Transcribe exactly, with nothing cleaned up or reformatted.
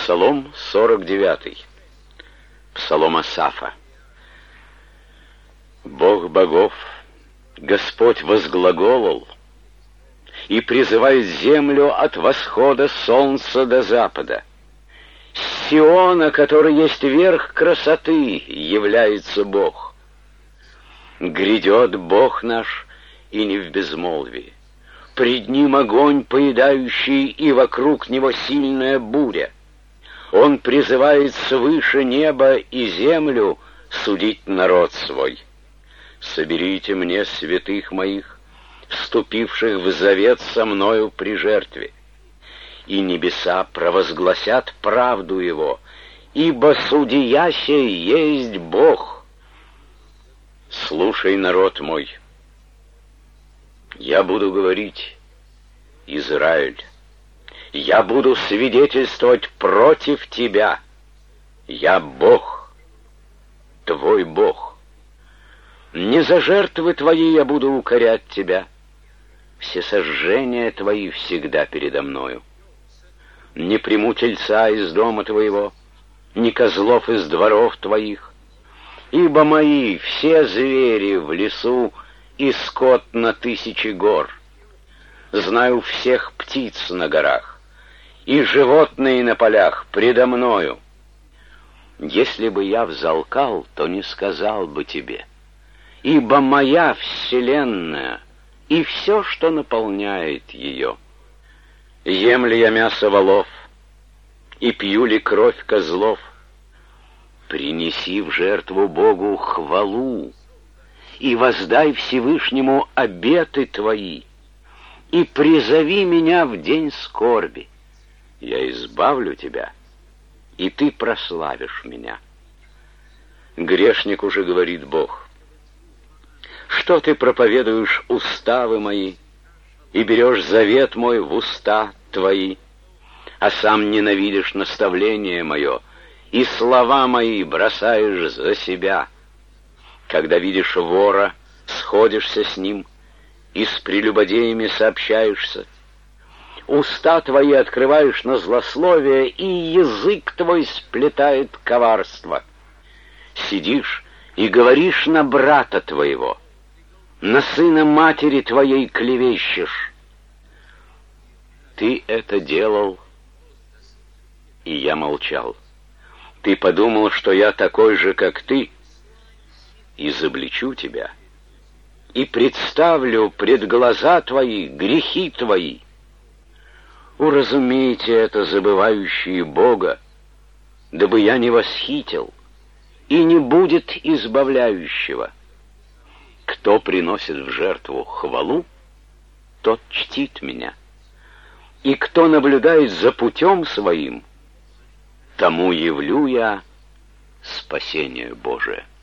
Псалом сорок девятый. Псалом Асафа. Бог богов, Господь возглаголал и призывает землю от восхода солнца до запада. С Сиона, который есть верх красоты, является Бог. Грядет Бог наш, и не в безмолвии. Пред Ним огонь поедающий, и вокруг Него сильная буря. Он призывает свыше неба и землю судить народ свой. Соберите мне святых моих, вступивших в завет со мною при жертве. И небеса провозгласят правду Его, ибо судья сей есть Бог. Слушай, народ мой, я буду говорить, Израиль, я буду свидетельствовать против тебя. Я Бог, твой Бог. Не за жертвы твои я буду укорять тебя. Все сожжения твои всегда передо мною. Не приму тельца из дома твоего, ни козлов из дворов твоих, ибо мои все звери в лесу и скот на тысячи гор. Знаю всех птиц на горах, и животные на полях предо мною. Если бы я взалкал, то не сказал бы тебе, ибо моя вселенная и все, что наполняет ее. Ем ли я мясо волов и пью ли кровь козлов? Принеси в жертву Богу хвалу и воздай Всевышнему обеты твои, и призови меня в день скорби. Я избавлю тебя, и ты прославишь меня. Грешник уже говорит Бог: что ты проповедуешь уставы мои и берешь завет мой в уста твои, а сам ненавидишь наставление мое и слова мои бросаешь за себя? Когда видишь вора, сходишься с ним и с прелюбодеями сообщаешься. Уста твои открываешь на злословие, и язык твой сплетает коварство. Сидишь и говоришь на брата твоего, на сына матери твоей клевещешь. Ты это делал, и я молчал. Ты подумал, что я такой же, как ты, изобличу тебя и представлю пред глаза твои грехи твои. Уразумейте это, забывающие Бога, дабы я не восхитил, и не будет избавляющего. Кто приносит в жертву хвалу, тот чтит меня, и кто наблюдает за путем своим, тому явлю я спасение Божие.